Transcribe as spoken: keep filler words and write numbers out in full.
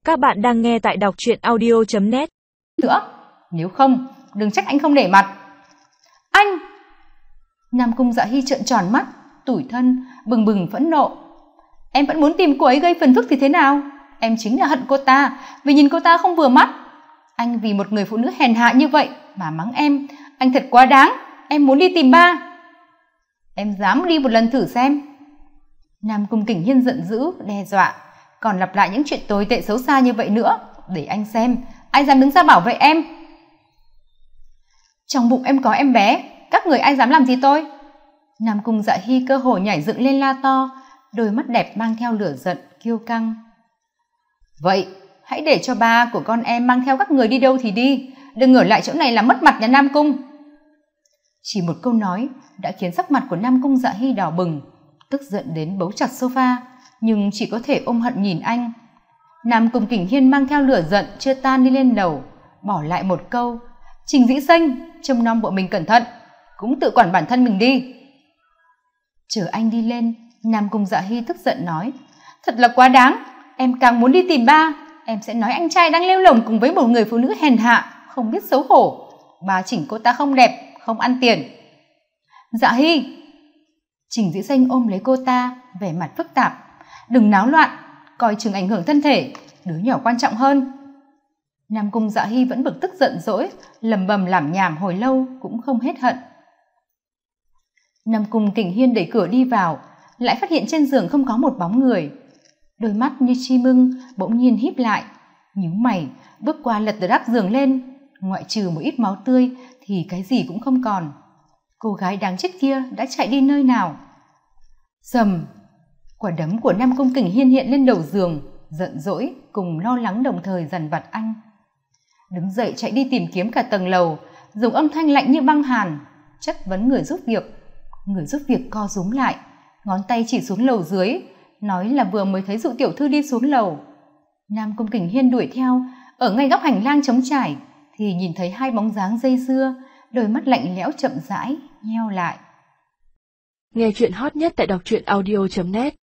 Các bạn đang nghe tại đọc truyện audio chấm net. Nữa, nếu không, đừng trách anh không để mặt. Anh! Nam Cung Dạ Hy trợn tròn mắt, tủi thân, bừng bừng phẫn nộ. Em vẫn muốn tìm cô ấy gây phiền phức thì thế nào? Em chính là hận cô ta, vì nhìn cô ta không vừa mắt. Anh vì một người phụ nữ hèn hạ như vậy mà mắng em, anh thật quá đáng. Em muốn đi tìm ba. Em dám đi một lần thử xem. Nam Cung Kình Hiên giận dữ, đe dọa, còn lặp lại những chuyện tồi tệ xấu xa như vậy nữa, để anh xem ai dám đứng ra bảo vệ em. Trong bụng em có em bé, các người ai dám làm gì tôi? Nam Cung Dạ Hy cơ hồ nhảy dựng lên la to, đôi mắt đẹp mang theo lửa giận kiêu căng. Vậy hãy để cho ba của con em mang theo các người đi đâu thì đi, đừng ở lại chỗ này làm mất mặt nhà Nam Cung. Chỉ một câu nói đã khiến sắc mặt của Nam Cung Dạ Hy đỏ bừng, tức giận đến bấu chặt sofa, nhưng chỉ có thể ôm hận nhìn anh. Nam Cung Kình Hiên mang theo lửa giận chưa tan đi lên lầu, bỏ lại một câu: Trình Dĩ Xanh, trông nom bộ mình cẩn thận, cũng tự quản bản thân mình đi. Chờ anh đi lên, Nam Cung Dạ Hy tức giận nói: Thật là quá đáng, em càng muốn đi tìm ba, em sẽ nói anh trai đang lêu lồng cùng với một người phụ nữ hèn hạ, không biết xấu hổ. Bà chỉnh cô ta không đẹp, không ăn tiền. Dạ Hy! Trình Dĩ Xanh ôm lấy cô ta, vẻ mặt phức tạp. Đừng náo loạn, coi chừng ảnh hưởng thân thể, đứa nhỏ quan trọng hơn. Nam Cung Dạ Hy vẫn bực tức giận dỗi, lầm bầm lảm nhảm hồi lâu cũng không hết hận. Nam Cung Kình Hiên đẩy cửa đi vào, lại phát hiện trên giường không có một bóng người. Đôi mắt như chim ưng bỗng nhiên híp lại, nhíu mày bước qua lật đắp giường lên, ngoại trừ một ít máu tươi thì cái gì cũng không còn. Cô gái đáng chết kia đã chạy đi nơi nào? Rầm! Quả đấm của Nam Cung Kình Hiên hiện lên đầu giường, giận dỗi cùng lo lắng đồng thời dằn vặt anh. Đứng dậy chạy đi tìm kiếm cả tầng lầu, dùng âm thanh lạnh như băng hàn chất vấn người giúp việc. Người giúp việc co rúm lại, ngón tay chỉ xuống lầu dưới, nói là vừa mới thấy Dụ tiểu thư đi xuống lầu. Nam Cung Kình Hiên đuổi theo, ở ngay góc hành lang trống trải thì nhìn thấy hai bóng dáng dây dưa, đôi mắt lạnh lẽo chậm rãi nheo lại. Nghe chuyện hot nhất tại đọc truyện audio chấm net.